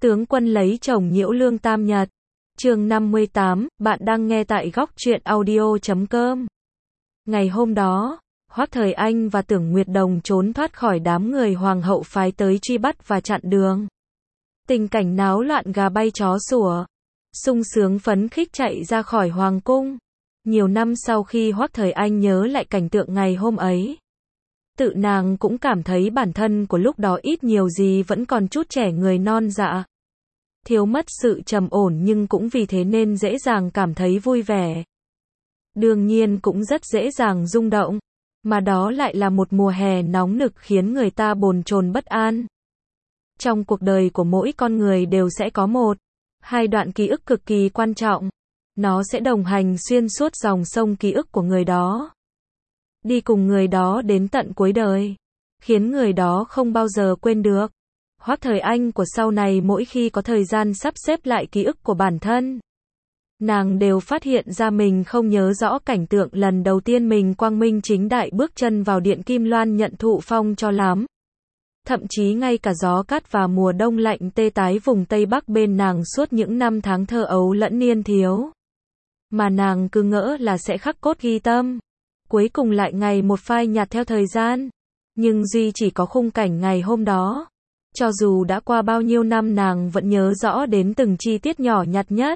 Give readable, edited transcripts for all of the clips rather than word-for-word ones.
Tướng quân lấy chồng nhiễu lương tam nhật. Chương 58, bạn đang nghe tại góc truyện audio.com. Ngày hôm đó, Hoắc Thời Anh và Tưởng Nguyệt Đồng trốn thoát khỏi đám người hoàng hậu phái tới truy bắt và chặn đường. Tình cảnh náo loạn gà bay chó sủa, sung sướng phấn khích chạy ra khỏi hoàng cung. Nhiều năm sau khi Hoắc Thời Anh nhớ lại cảnh tượng ngày hôm ấy, tự nàng cũng cảm thấy bản thân của lúc đó ít nhiều gì vẫn còn chút trẻ người non dạ. Thiếu mất sự trầm ổn nhưng cũng vì thế nên dễ dàng cảm thấy vui vẻ. Đương nhiên cũng rất dễ dàng rung động, mà đó lại là một mùa hè nóng nực khiến người ta bồn chồn bất an. Trong cuộc đời của mỗi con người đều sẽ có một, hai đoạn ký ức cực kỳ quan trọng. Nó sẽ đồng hành xuyên suốt dòng sông ký ức của người đó, đi cùng người đó đến tận cuối đời, khiến người đó không bao giờ quên được. Hoắc Thời Anh của sau này mỗi khi có thời gian sắp xếp lại ký ức của bản thân, nàng đều phát hiện ra mình không nhớ rõ cảnh tượng lần đầu tiên mình quang minh chính đại bước chân vào điện Kim Loan nhận thụ phong cho lắm. Thậm chí ngay cả gió cát và mùa đông lạnh tê tái vùng Tây Bắc bên nàng suốt những năm tháng thơ ấu lẫn niên thiếu, mà nàng cứ ngỡ là sẽ khắc cốt ghi tâm, cuối cùng lại ngày một phai nhạt theo thời gian. Nhưng duy chỉ có khung cảnh ngày hôm đó, cho dù đã qua bao nhiêu năm nàng vẫn nhớ rõ đến từng chi tiết nhỏ nhặt nhất.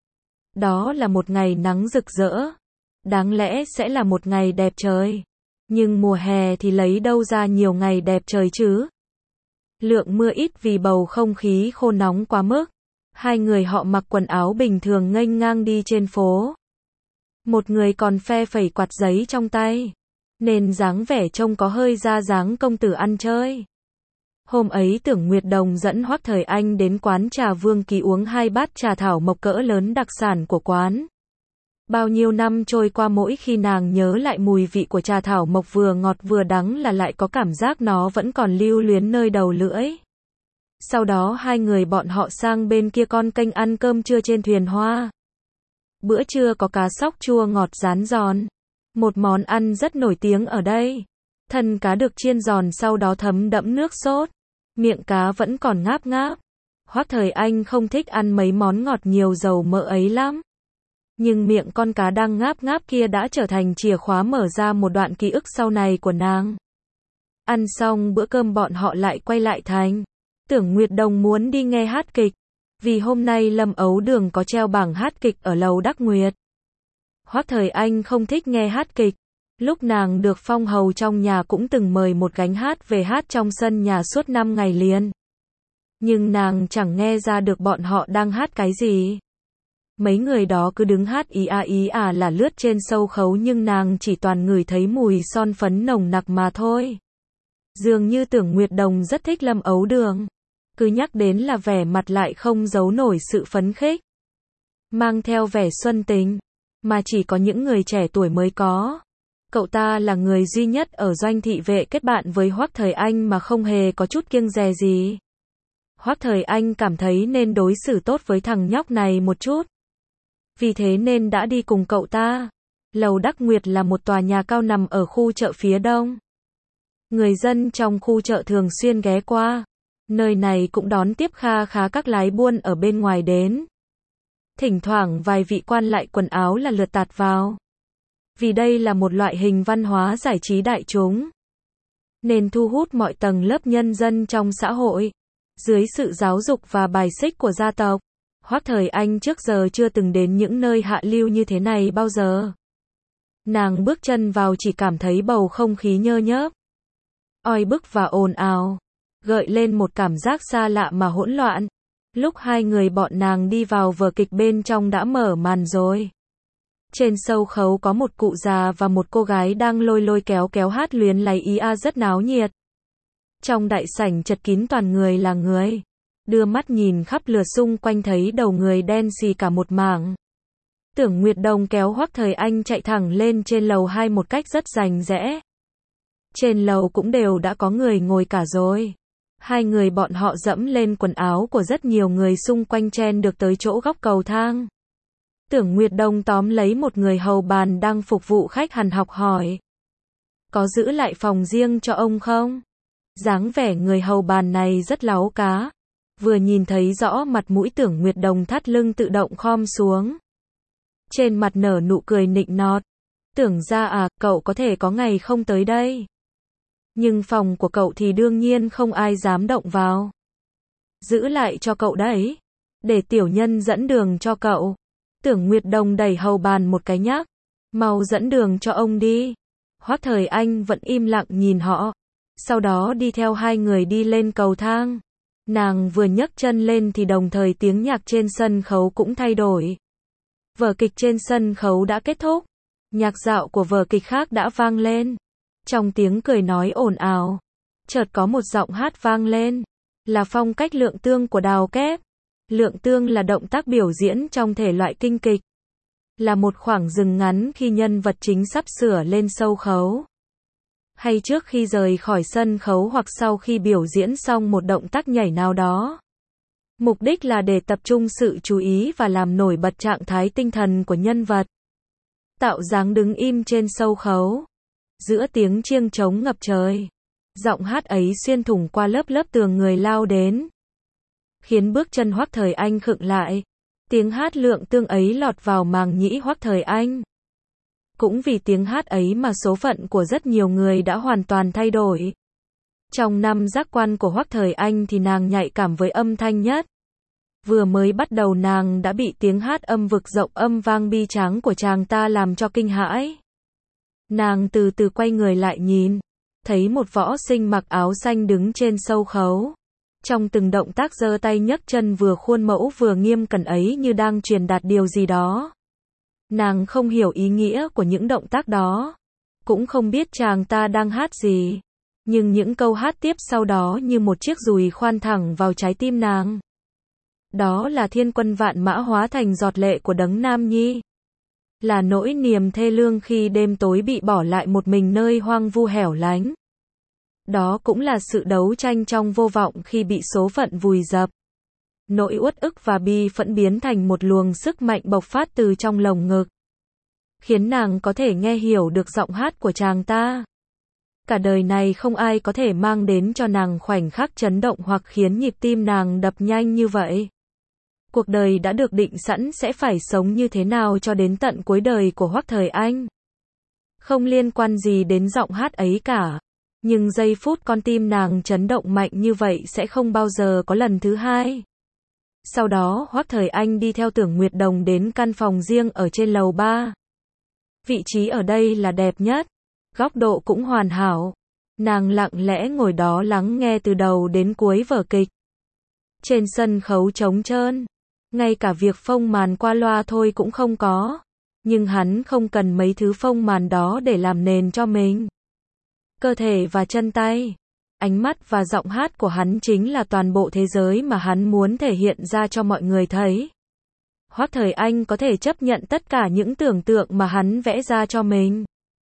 Đó là một ngày nắng rực rỡ, đáng lẽ sẽ là một ngày đẹp trời, nhưng mùa hè thì lấy đâu ra nhiều ngày đẹp trời chứ. Lượng mưa ít vì bầu không khí khô nóng quá mức. Hai người họ mặc quần áo bình thường nghênh ngang đi trên phố. Một người còn phe phẩy quạt giấy trong tay, nên dáng vẻ trông có hơi ra dáng công tử ăn chơi. Hôm ấy Tưởng Nguyệt Đồng dẫn Hoắc Thời Anh đến quán trà Vương Ký uống 2 bát trà thảo mộc cỡ lớn đặc sản của quán. Bao nhiêu năm trôi qua mỗi khi nàng nhớ lại mùi vị của trà thảo mộc vừa ngọt vừa đắng là lại có cảm giác nó vẫn còn lưu luyến nơi đầu lưỡi. Sau đó hai người bọn họ sang bên kia con kênh ăn cơm trưa trên thuyền hoa. Bữa trưa có cá sóc chua ngọt rán giòn, một món ăn rất nổi tiếng ở đây. Thân cá được chiên giòn sau đó thấm đẫm nước sốt, miệng cá vẫn còn ngáp ngáp. Hoắc Thời Anh không thích ăn mấy món ngọt nhiều dầu mỡ ấy lắm, nhưng miệng con cá đang ngáp ngáp kia đã trở thành chìa khóa mở ra một đoạn ký ức sau này của nàng. Ăn xong bữa cơm bọn họ lại quay lại thành. Tưởng Nguyệt Đồng muốn đi nghe hát kịch, vì hôm nay Lâm Ấu Đường có treo bảng hát kịch ở lầu Đắc Nguyệt. Hoắc Thời Anh không thích nghe hát kịch, lúc nàng được phong hầu trong nhà cũng từng mời một gánh hát về hát trong sân nhà suốt 5 ngày liền. Nhưng nàng chẳng nghe ra được bọn họ đang hát cái gì. Mấy người đó cứ đứng hát ý à là lướt trên sâu khấu nhưng nàng chỉ toàn ngửi thấy mùi son phấn nồng nặc mà thôi. Dường như Tưởng Nguyệt Đồng rất thích Lâm Ấu Đường, cứ nhắc đến là vẻ mặt lại không giấu nổi sự phấn khích, mang theo vẻ xuân tình, mà chỉ có những người trẻ tuổi mới có. Cậu ta là người duy nhất ở doanh thị vệ kết bạn với Hoắc Thời Anh mà không hề có chút kiêng dè gì. Hoắc Thời Anh cảm thấy nên đối xử tốt với thằng nhóc này một chút, vì thế nên đã đi cùng cậu ta. Lầu Đắc Nguyệt là một tòa nhà cao nằm ở khu chợ phía đông. Người dân trong khu chợ thường xuyên ghé qua. Nơi này cũng đón tiếp kha khá các lái buôn ở bên ngoài đến. Thỉnh thoảng vài vị quan lại quần áo là lượt tạt vào. Vì đây là một loại hình văn hóa giải trí đại chúng, nên thu hút mọi tầng lớp nhân dân trong xã hội. Dưới sự giáo dục và bài xích của gia tộc, Hoắc Thời Anh trước giờ chưa từng đến những nơi hạ lưu như thế này bao giờ. Nàng bước chân vào chỉ cảm thấy bầu không khí nhơ nhớp, oi bức và ồn ào, gợi lên một cảm giác xa lạ mà hỗn loạn. Lúc hai người bọn nàng đi vào vở kịch bên trong đã mở màn rồi. Trên sâu khấu có một cụ già và một cô gái đang lôi lôi kéo kéo hát luyến láy ý a rất náo nhiệt. Trong đại sảnh chật kín toàn người là người. Đưa mắt nhìn khắp lượt xung quanh thấy đầu người đen xì cả một mảng. Tưởng Nguyệt Đồng kéo Hoắc Thời Anh chạy thẳng lên trên lầu 2 một cách rất rành rẽ. Trên lầu cũng đều đã có người ngồi cả rồi. Hai người bọn họ dẫm lên quần áo của rất nhiều người xung quanh chen được tới chỗ góc cầu thang. Tưởng Nguyệt Đồng tóm lấy một người hầu bàn đang phục vụ khách hằn học hỏi: có giữ lại phòng riêng cho ông không? Dáng vẻ người hầu bàn này rất láu cá. vừa nhìn thấy rõ mặt mũi Tưởng Nguyệt Đồng thắt lưng tự động khom xuống. Trên mặt nở nụ cười nịnh nọt. Tưởng ra à, cậu có thể có ngày không tới đây. Nhưng phòng của cậu thì đương nhiên không ai dám động vào. Giữ lại cho cậu đấy. Để tiểu nhân dẫn đường cho cậu. Tưởng Nguyệt Đồng đẩy hầu bàn một cái nhắc. Mau dẫn đường cho ông đi. Hoắc Thời Anh vẫn im lặng nhìn họ. Sau đó đi theo hai người đi lên cầu thang. Nàng vừa nhấc chân lên thì đồng thời tiếng nhạc trên sân khấu cũng thay đổi. Vở kịch trên sân khấu đã kết thúc. Nhạc dạo của vở kịch khác đã vang lên. Trong tiếng cười nói ồn ào, chợt có một giọng hát vang lên. Là phong cách lượng tương của Đào Kép. Lượng tương là động tác biểu diễn trong thể loại kinh kịch. Là một khoảng dừng ngắn khi nhân vật chính sắp sửa lên sâu khấu. Hay trước khi rời khỏi sân khấu hoặc sau khi biểu diễn xong một động tác nhảy nào đó. Mục đích là để tập trung sự chú ý và làm nổi bật trạng thái tinh thần của nhân vật. Tạo dáng đứng im trên sâu khấu. Giữa tiếng chiêng trống ngập trời. Giọng hát ấy xuyên thủng qua lớp lớp tường người lao đến. Khiến bước chân Hoắc Thời Anh khựng lại. Tiếng hát lượng tương ấy lọt vào màng nhĩ Hoắc Thời Anh. Cũng vì tiếng hát ấy mà số phận của rất nhiều người đã hoàn toàn thay đổi. Trong năm giác quan của Hoắc Thời Anh thì nàng nhạy cảm với âm thanh nhất. Vừa mới bắt đầu nàng đã bị tiếng hát âm vực rộng âm vang bi tráng của chàng ta làm cho kinh hãi. Nàng từ từ quay người lại nhìn. Thấy một võ sinh mặc áo xanh đứng trên sâu khấu. Trong từng động tác giơ tay nhấc chân vừa khuôn mẫu vừa nghiêm cẩn ấy như đang truyền đạt điều gì đó. Nàng không hiểu ý nghĩa của những động tác đó. Cũng không biết chàng ta đang hát gì. Nhưng những câu hát tiếp sau đó như một chiếc dùi khoan thẳng vào trái tim nàng. Đó là thiên quân vạn mã hóa thành giọt lệ của đấng nam nhi. Là nỗi niềm thê lương khi đêm tối bị bỏ lại một mình nơi hoang vu hẻo lánh. Đó cũng là sự đấu tranh trong vô vọng khi bị số phận vùi dập. Nỗi uất ức và bi phẫn biến thành một luồng sức mạnh bộc phát từ trong lồng ngực. Khiến nàng có thể nghe hiểu được giọng hát của chàng ta. Cả đời này không ai có thể mang đến cho nàng khoảnh khắc chấn động hoặc khiến nhịp tim nàng đập nhanh như vậy. Cuộc đời đã được định sẵn sẽ phải sống như thế nào cho đến tận cuối đời của Hoắc Thời Anh. Không liên quan gì đến giọng hát ấy cả. Nhưng giây phút con tim nàng chấn động mạnh như vậy sẽ không bao giờ có lần thứ hai. Sau đó Hoắc Thời Anh đi theo Tưởng Nguyệt Đồng đến căn phòng riêng ở trên lầu 3. Vị trí ở đây là đẹp nhất. Góc độ cũng hoàn hảo. Nàng lặng lẽ ngồi đó lắng nghe từ đầu đến cuối vở kịch. Trên sân khấu trống trơn. Ngay cả việc phông màn qua loa thôi cũng không có. Nhưng hắn không cần mấy thứ phông màn đó để làm nền cho mình. Cơ thể và chân tay, ánh mắt và giọng hát của hắn chính là toàn bộ thế giới mà hắn muốn thể hiện ra cho mọi người thấy. Hoắc Thời Anh có thể chấp nhận tất cả những tưởng tượng mà hắn vẽ ra cho mình.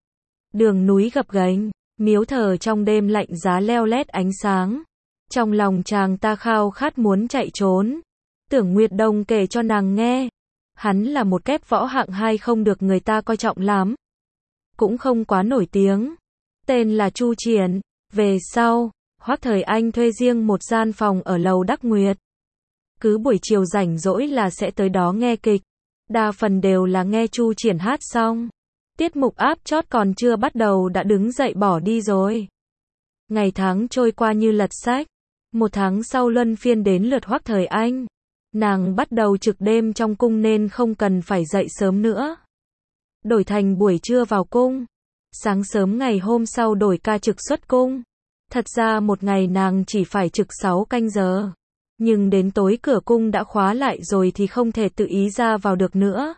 Đường núi gập ghềnh, miếu thờ trong đêm lạnh giá leo lét ánh sáng. Trong lòng chàng ta khao khát muốn chạy trốn. Tưởng Nguyệt Đồng kể cho nàng nghe. Hắn là một kép võ hạng 2 không được người ta coi trọng lắm. Cũng không quá nổi tiếng. Tên là Chu Triển. Về sau, Hoắc Thời Anh thuê riêng một gian phòng ở lầu Đắc Nguyệt. Cứ buổi chiều rảnh rỗi là sẽ tới đó nghe kịch. Đa phần đều là nghe Chu Triển hát xong. Tiết mục áp chót còn chưa bắt đầu đã đứng dậy bỏ đi rồi. Ngày tháng trôi qua như lật sách. Một tháng sau luân phiên đến lượt Hoắc Thời Anh. Nàng bắt đầu trực đêm trong cung nên không cần phải dậy sớm nữa. Đổi thành buổi trưa vào cung. Sáng sớm ngày hôm sau đổi ca trực xuất cung. Thật ra một ngày nàng chỉ phải trực 6 canh giờ. Nhưng đến tối cửa cung đã khóa lại rồi thì không thể tự ý ra vào được nữa.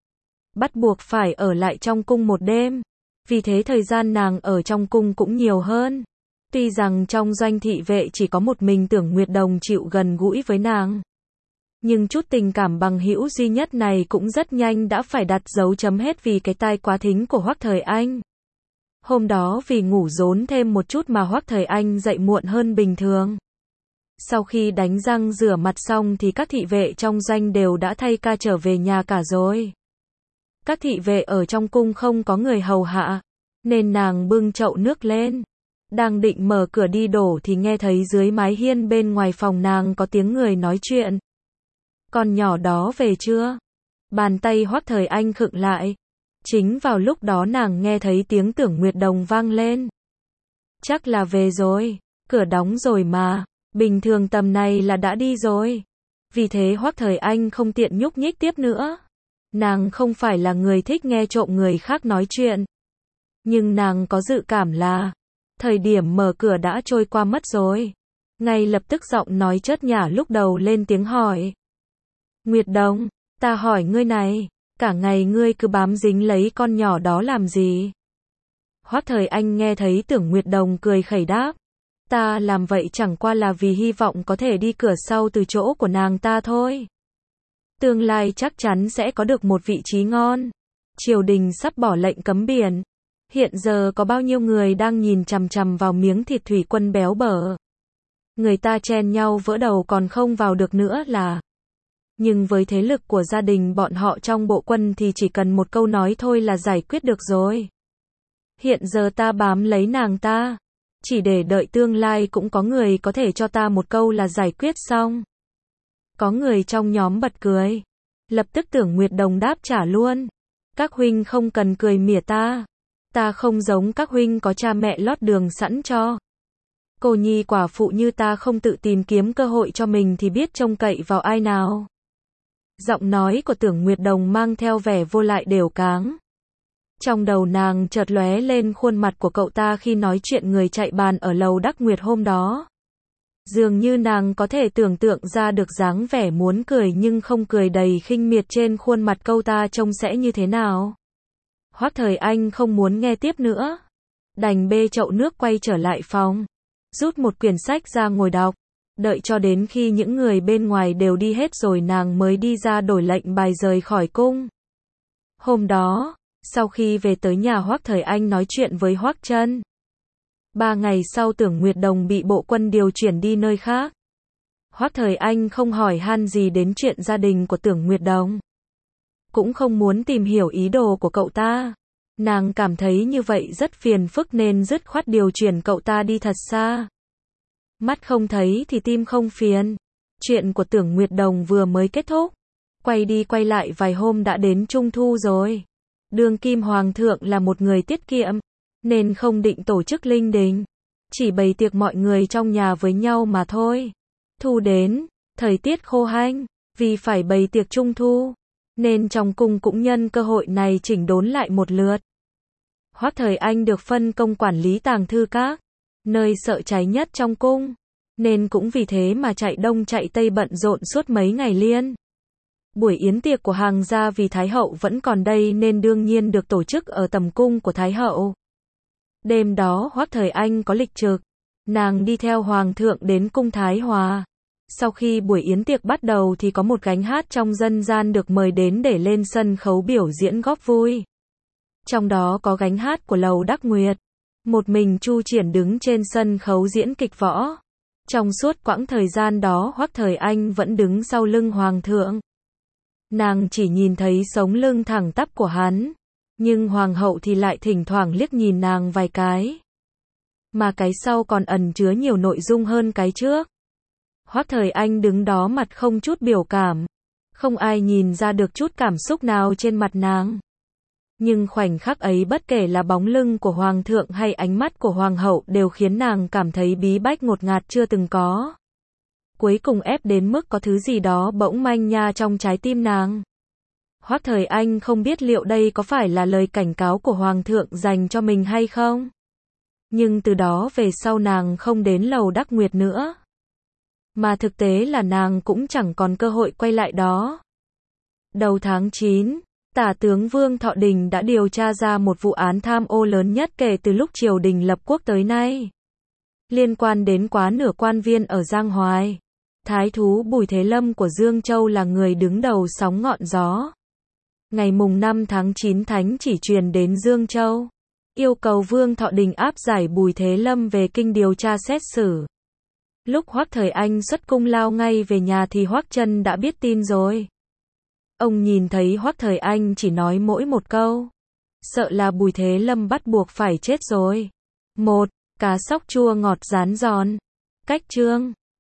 Bắt buộc phải ở lại trong cung một đêm. Vì thế thời gian nàng ở trong cung cũng nhiều hơn. Tuy rằng trong doanh thị vệ chỉ có một mình Tưởng Nguyệt Đồng chịu gần gũi với nàng. Nhưng chút tình cảm bằng hữu duy nhất này cũng rất nhanh đã phải đặt dấu chấm hết vì cái tai quá thính của Hoắc Thời Anh. Hôm đó vì ngủ rốn thêm một chút mà Hoắc Thời Anh dậy muộn hơn bình thường. Sau khi đánh răng rửa mặt xong thì các thị vệ trong doanh đều đã thay ca trở về nhà cả rồi. Các thị vệ ở trong cung không có người hầu hạ, nên nàng bưng chậu nước lên. Đang định mở cửa đi đổ thì nghe thấy dưới mái hiên bên ngoài phòng nàng có tiếng người nói chuyện. Con nhỏ đó về chưa? Bàn tay Hoắc Thời Anh khựng lại. Chính vào lúc đó nàng nghe thấy tiếng Tưởng Nguyệt Đồng vang lên. Chắc là về rồi, cửa đóng rồi mà, bình thường tầm này là đã đi rồi. Vì thế Hoắc Thời Anh không tiện nhúc nhích tiếp nữa. Nàng không phải là người thích nghe trộm người khác nói chuyện. Nhưng nàng có dự cảm là thời điểm mở cửa đã trôi qua mất rồi. Ngay lập tức giọng nói chớt nhả lúc đầu lên tiếng hỏi. Nguyệt Đồng, ta hỏi ngươi này, cả ngày ngươi cứ bám dính lấy con nhỏ đó làm gì? Hoắc Thời Anh nghe thấy Tưởng Nguyệt Đồng cười khẩy đáp. Ta làm vậy chẳng qua là vì hy vọng có thể đi cửa sau từ chỗ của nàng ta thôi. Tương lai chắc chắn sẽ có được một vị trí ngon. Triều đình sắp bỏ lệnh cấm biển. Hiện giờ có bao nhiêu người đang nhìn chằm chằm vào miếng thịt thủy quân béo bở. Người ta chen nhau vỡ đầu còn không vào được nữa là. Nhưng với thế lực của gia đình bọn họ trong bộ quân thì chỉ cần một câu nói thôi là giải quyết được rồi. Hiện giờ ta bám lấy nàng ta. Chỉ để đợi tương lai cũng có người có thể cho ta một câu là giải quyết xong. Có người trong nhóm bật cười. Lập tức Tưởng Nguyệt Đồng đáp trả luôn. Các huynh không cần cười mỉa ta. Ta không giống các huynh có cha mẹ lót đường sẵn cho. Cô nhi quả phụ như ta không tự tìm kiếm cơ hội cho mình thì biết trông cậy vào ai nào. Giọng nói của Tưởng Nguyệt Đồng mang theo vẻ vô lại đều cáng. Trong đầu nàng chợt lóe lên khuôn mặt của cậu ta khi nói chuyện người chạy bàn ở lầu Đắc Nguyệt hôm đó. Dường như nàng có thể tưởng tượng ra được dáng vẻ muốn cười nhưng không cười đầy khinh miệt trên khuôn mặt cậu ta trông sẽ như thế nào. Hoắc Thời Anh không muốn nghe tiếp nữa. Đành bê chậu nước quay trở lại phòng. Rút một quyển sách ra ngồi đọc. Đợi cho đến khi những người bên ngoài đều đi hết rồi nàng mới đi ra đổi lệnh bài rời khỏi cung. Hôm đó, sau khi về tới nhà Hoắc Thời Anh nói chuyện với Hoắc Trân. 3 ngày sau Tưởng Nguyệt Đồng bị bộ quân điều chuyển đi nơi khác. Hoắc Thời Anh không hỏi han gì đến chuyện gia đình của Tưởng Nguyệt Đồng. Cũng không muốn tìm hiểu ý đồ của cậu ta. Nàng cảm thấy như vậy rất phiền phức nên dứt khoát điều chuyển cậu ta đi thật xa. Mắt không thấy thì tim không phiền. Chuyện của Tưởng Nguyệt Đồng vừa mới kết thúc. Quay đi quay lại vài hôm đã đến Trung Thu rồi. Đương kim hoàng thượng là một người tiết kiệm, nên không định tổ chức linh đình. Chỉ bày tiệc mọi người trong nhà với nhau mà thôi. Thu đến, thời tiết khô hanh, vì phải bày tiệc Trung Thu, nên trong cung cũng nhân cơ hội này chỉnh đốn lại một lượt. Hoắc Thời Anh được phân công quản lý tàng thư các, nơi sợ cháy nhất trong cung, nên cũng vì thế mà chạy đông chạy tây bận rộn suốt mấy ngày liên. Buổi yến tiệc của hàng gia vì Thái hậu vẫn còn đây nên đương nhiên được tổ chức ở tầm cung của Thái hậu. Đêm đó Hoắc Thời Anh có lịch trực, nàng đi theo hoàng thượng đến cung Thái Hòa. Sau khi buổi yến tiệc bắt đầu thì có một gánh hát trong dân gian được mời đến để lên sân khấu biểu diễn góp vui. Trong đó có gánh hát của lầu Đắc Nguyệt. Một mình Chu Triển đứng trên sân khấu diễn kịch võ. Trong suốt quãng thời gian đó Hoắc Thời Anh vẫn đứng sau lưng hoàng thượng. Nàng chỉ nhìn thấy sống lưng thẳng tắp của hắn, nhưng hoàng hậu thì lại thỉnh thoảng liếc nhìn nàng vài cái. Mà cái sau còn ẩn chứa nhiều nội dung hơn cái trước. Hoắc Thời Anh đứng đó mặt không chút biểu cảm. Không ai nhìn ra được chút cảm xúc nào trên mặt nàng. Nhưng khoảnh khắc ấy bất kể là bóng lưng của hoàng thượng hay ánh mắt của hoàng hậu đều khiến nàng cảm thấy bí bách ngột ngạt chưa từng có. Cuối cùng ép đến mức có thứ gì đó bỗng manh nha trong trái tim nàng. Hoắc Thời Anh không biết liệu đây có phải là lời cảnh cáo của hoàng thượng dành cho mình hay không. Nhưng từ đó về sau nàng không đến lầu Đắc Nguyệt nữa. Mà thực tế là nàng cũng chẳng còn cơ hội quay lại đó. Đầu tháng 9, Tả tướng Vương Thọ Đình đã điều tra ra một vụ án tham ô lớn nhất kể từ lúc triều đình lập quốc tới nay. Liên quan đến quá nửa quan viên ở Giang Hoài. Thái thú Bùi Thế Lâm của Dương Châu là người đứng đầu sóng ngọn gió. Ngày mùng 5 tháng 9 thánh chỉ truyền đến Dương Châu. Yêu cầu Vương Thọ Đình áp giải Bùi Thế Lâm về kinh điều tra xét xử. Lúc Hoắc Thời Anh xuất cung lao ngay về nhà thì Hoắc Trân đã biết tin rồi. Ông nhìn thấy Hoắc Thời Anh chỉ nói mỗi một câu. Sợ là Bùi Thế Lâm bắt buộc phải chết rồi. Cá sóc chua ngọt rán giòn. Cách chương